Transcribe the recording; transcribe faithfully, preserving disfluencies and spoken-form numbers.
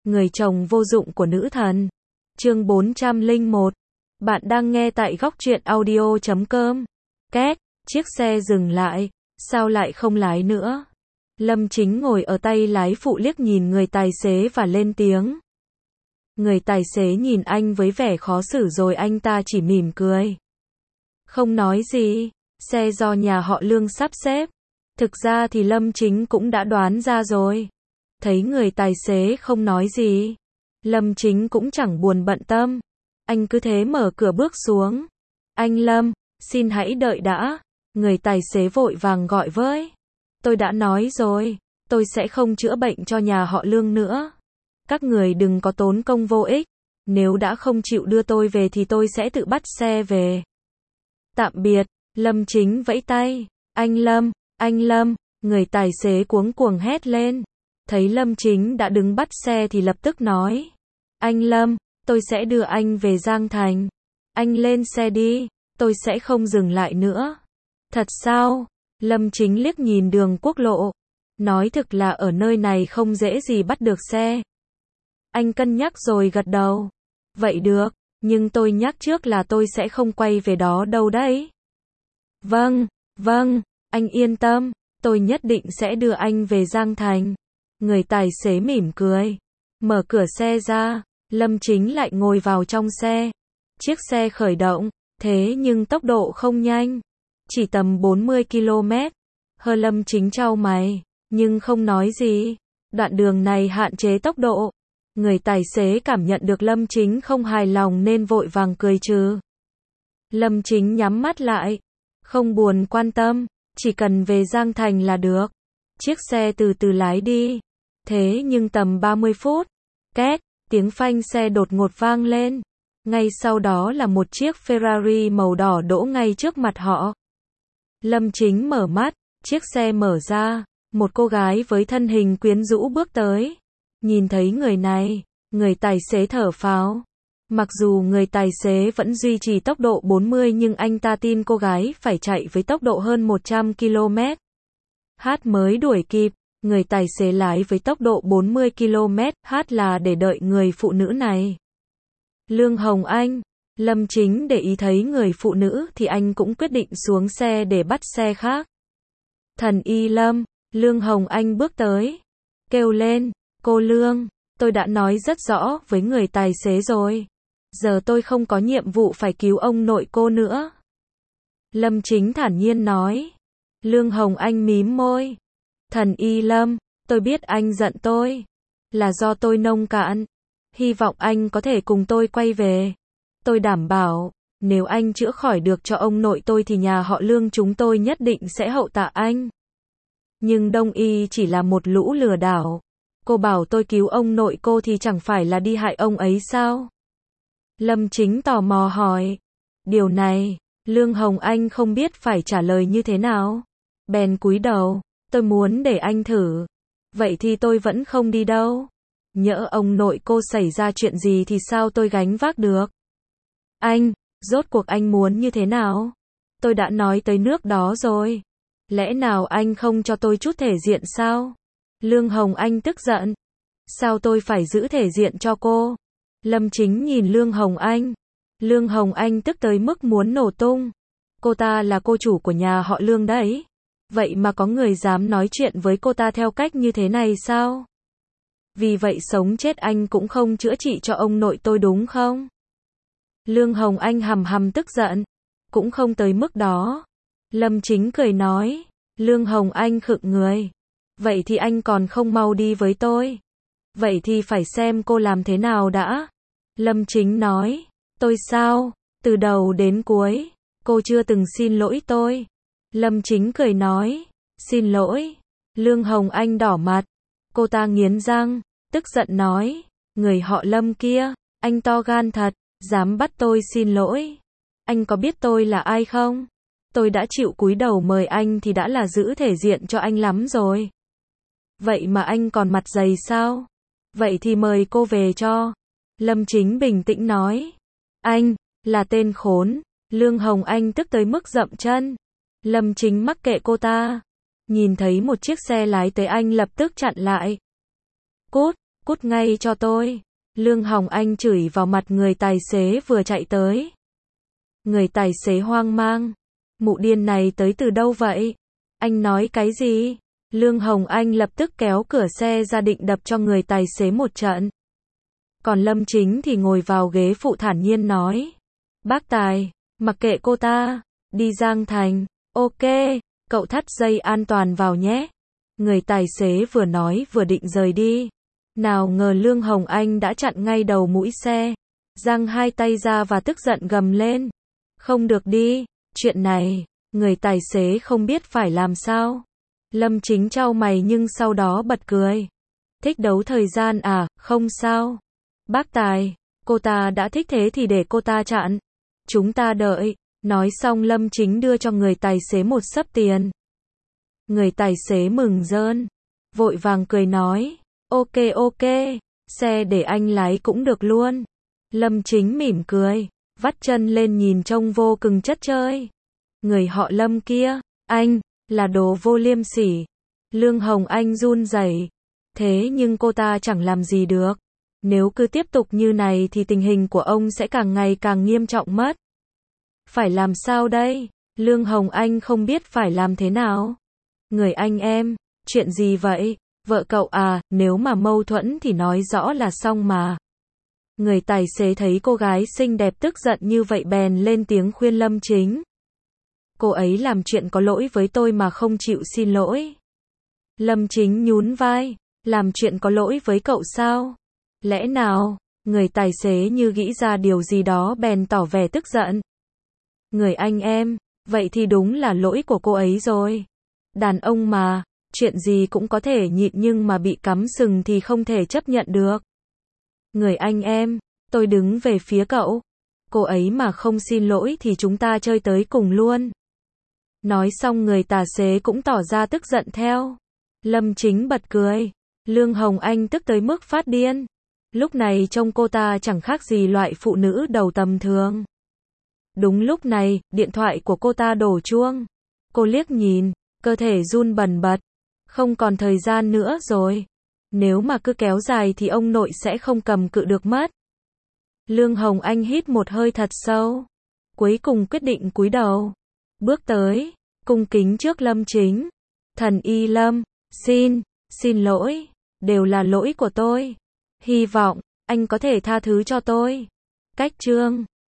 người chồng vô dụng của nữ thần. Chương bốn trăm lẻ một. Bạn đang nghe tại góc truyện audio chấm com. Két, chiếc xe dừng lại, sao lại không lái nữa? Lâm Chính ngồi ở tay lái phụ liếc nhìn người tài xế và lên tiếng. Người tài xế nhìn anh với vẻ khó xử rồi anh ta chỉ mỉm cười. Không nói gì, xe do nhà họ Lương sắp xếp. Thực ra thì Lâm Chính cũng đã đoán ra rồi. Thấy người tài xế không nói gì, Lâm Chính cũng chẳng buồn bận tâm. Anh cứ thế mở cửa bước xuống. Anh Lâm, xin hãy đợi đã. Người tài xế vội vàng gọi với. Tôi đã nói rồi, tôi sẽ không chữa bệnh cho nhà họ Lương nữa. Các người đừng có tốn công vô ích. Nếu đã không chịu đưa tôi về thì tôi sẽ tự bắt xe về. Tạm biệt, Lâm Chính vẫy tay. Anh Lâm, anh Lâm, người tài xế cuống cuồng hét lên. Thấy Lâm Chính đã đứng bắt xe thì lập tức nói. Anh Lâm, tôi sẽ đưa anh về Giang Thành. Anh lên xe đi, tôi sẽ không dừng lại nữa. Thật sao? Lâm Chính liếc nhìn đường quốc lộ. Nói thực là ở nơi này không dễ gì bắt được xe. Anh cân nhắc rồi gật đầu. Vậy được, nhưng tôi nhắc trước là tôi sẽ không quay về đó đâu đấy. Vâng, vâng, anh yên tâm, tôi nhất định sẽ đưa anh về Giang Thành. Người tài xế mỉm cười. Mở cửa xe ra, Lâm Chính lại ngồi vào trong xe. Chiếc xe khởi động, thế nhưng tốc độ không nhanh. Chỉ tầm bốn mươi ki lô mét. Hơ Lâm Chính chau mày, nhưng không nói gì. Đoạn đường này hạn chế tốc độ. Người tài xế cảm nhận được Lâm Chính không hài lòng nên vội vàng cười trừ. Lâm Chính nhắm mắt lại. Không buồn quan tâm, chỉ cần về Giang Thành là được. Chiếc xe từ từ lái đi. Thế nhưng tầm ba mươi phút, két, tiếng phanh xe đột ngột vang lên. Ngay sau đó là một chiếc Ferrari màu đỏ đỗ ngay trước mặt họ. Lâm Chính mở mắt, chiếc xe mở ra, một cô gái với thân hình quyến rũ bước tới. Nhìn thấy người này, người tài xế thở phào. Mặc dù người tài xế vẫn duy trì tốc độ bốn mươi nhưng anh ta tin cô gái phải chạy với tốc độ hơn một trăm ki lô mét. Hát mới đuổi kịp, người tài xế lái với tốc độ bốn mươi ki lô mét, hát là để đợi người phụ nữ này. Lương Hồng Anh, Lâm Chính để ý thấy người phụ nữ thì anh cũng quyết định xuống xe để bắt xe khác. Thần y Lâm, Lương Hồng Anh bước tới, kêu lên, cô Lương, tôi đã nói rất rõ với người tài xế rồi. Giờ tôi không có nhiệm vụ phải cứu ông nội cô nữa. Lâm Chính thản nhiên nói. Lương Hồng Anh mím môi. Thần y Lâm, tôi biết anh giận tôi. Là do tôi nông cạn. Hy vọng anh có thể cùng tôi quay về. Tôi đảm bảo, nếu anh chữa khỏi được cho ông nội tôi thì nhà họ Lương chúng tôi nhất định sẽ hậu tạ anh. Nhưng Đông Y chỉ là một lũ lừa đảo. Cô bảo tôi cứu ông nội cô thì chẳng phải là đi hại ông ấy sao? Lâm Chính tò mò hỏi. Điều này, Lương Hồng Anh không biết phải trả lời như thế nào. Bèn cúi đầu, tôi muốn để anh thử. Vậy thì tôi vẫn không đi đâu. Nhỡ ông nội cô xảy ra chuyện gì thì sao tôi gánh vác được? Anh, rốt cuộc anh muốn như thế nào? Tôi đã nói tới nước đó rồi. Lẽ nào anh không cho tôi chút thể diện sao? Lương Hồng Anh tức giận. Sao tôi phải giữ thể diện cho cô? Lâm Chính nhìn Lương Hồng Anh. Lương Hồng Anh tức tới mức muốn nổ tung. Cô ta là cô chủ của nhà họ Lương đấy. Vậy mà có người dám nói chuyện với cô ta theo cách như thế này sao? Vì vậy sống chết anh cũng không chữa trị cho ông nội tôi đúng không? Lương Hồng Anh hầm hầm tức giận. Cũng không tới mức đó. Lâm Chính cười nói. Lương Hồng Anh khựng người. Vậy thì anh còn không mau đi với tôi? Vậy thì phải xem cô làm thế nào đã. Lâm Chính nói. Tôi sao? Từ đầu đến cuối, cô chưa từng xin lỗi tôi. Lâm Chính cười nói. Xin lỗi. Lương Hồng Anh đỏ mặt. Cô ta nghiến răng, tức giận nói. Người họ Lâm kia, anh to gan thật, dám bắt tôi xin lỗi. Anh có biết tôi là ai không? Tôi đã chịu cúi đầu mời anh thì đã là giữ thể diện cho anh lắm rồi. Vậy mà anh còn mặt dày sao? Vậy thì mời cô về cho. Lâm Chính bình tĩnh nói. Anh, là tên khốn. Lương Hồng Anh tức tới mức dậm chân. Lâm Chính mắc kệ cô ta. Nhìn thấy một chiếc xe lái tới anh lập tức chặn lại. Cút, cút ngay cho tôi. Lương Hồng Anh chửi vào mặt người tài xế vừa chạy tới. Người tài xế hoang mang. Mụ điên này tới từ đâu vậy? Anh nói cái gì? Lương Hồng Anh lập tức kéo cửa xe ra định đập cho người tài xế một trận. Còn Lâm Chính thì ngồi vào ghế phụ thản nhiên nói. Bác Tài, mặc kệ cô ta, đi Giang Thành. Ok, cậu thắt dây an toàn vào nhé. Người tài xế vừa nói vừa định rời đi. Nào ngờ Lương Hồng Anh đã chặn ngay đầu mũi xe. Giang hai tay ra và tức giận gầm lên. Không được đi, chuyện này, người tài xế không biết phải làm sao. Lâm Chính chau mày nhưng sau đó bật cười. Thích đấu thời gian à, không sao. Bác Tài, cô ta đã thích thế thì để cô ta chặn. Chúng ta đợi. Nói xong Lâm Chính đưa cho người tài xế một xấp tiền. Người tài xế mừng rơn. Vội vàng cười nói. Ok ok, xe để anh lái cũng được luôn. Lâm Chính mỉm cười, vắt chân lên nhìn trông vô cùng chất chơi. Người họ Lâm kia, anh, là đồ vô liêm sỉ. Lương Hồng Anh run rẩy. Thế nhưng cô ta chẳng làm gì được. Nếu cứ tiếp tục như này thì tình hình của ông sẽ càng ngày càng nghiêm trọng mất. Phải làm sao đây? Lương Hồng Anh không biết phải làm thế nào. Người anh em, chuyện gì vậy? Vợ cậu à, nếu mà mâu thuẫn thì nói rõ là xong mà. Người tài xế thấy cô gái xinh đẹp tức giận như vậy bèn lên tiếng khuyên Lâm Chính. Cô ấy làm chuyện có lỗi với tôi mà không chịu xin lỗi. Lâm Chính nhún vai, làm chuyện có lỗi với cậu sao? Lẽ nào? Người tài xế như nghĩ ra điều gì đó bèn tỏ vẻ tức giận. Người anh em, vậy thì đúng là lỗi của cô ấy rồi. Đàn ông mà, chuyện gì cũng có thể nhịn nhưng mà bị cắm sừng thì không thể chấp nhận được. Người anh em, tôi đứng về phía cậu. Cô ấy mà không xin lỗi thì chúng ta chơi tới cùng luôn. Nói xong người tài xế cũng tỏ ra tức giận theo. Lâm Chính bật cười. Lương Hồng Anh tức tới mức phát điên. Lúc này trông cô ta chẳng khác gì loại phụ nữ đầu tầm thường. Đúng lúc này, điện thoại của cô ta đổ chuông. Cô liếc nhìn, cơ thể run bần bật. Không còn thời gian nữa rồi. Nếu mà cứ kéo dài thì ông nội sẽ không cầm cự được mất. Lương Hồng Anh hít một hơi thật sâu. Cuối cùng quyết định cúi đầu. Bước tới, cung kính trước Lâm Chính. Thần y Lâm, xin, xin lỗi. Đều là lỗi của tôi. Hy vọng, anh có thể tha thứ cho tôi. Cách chương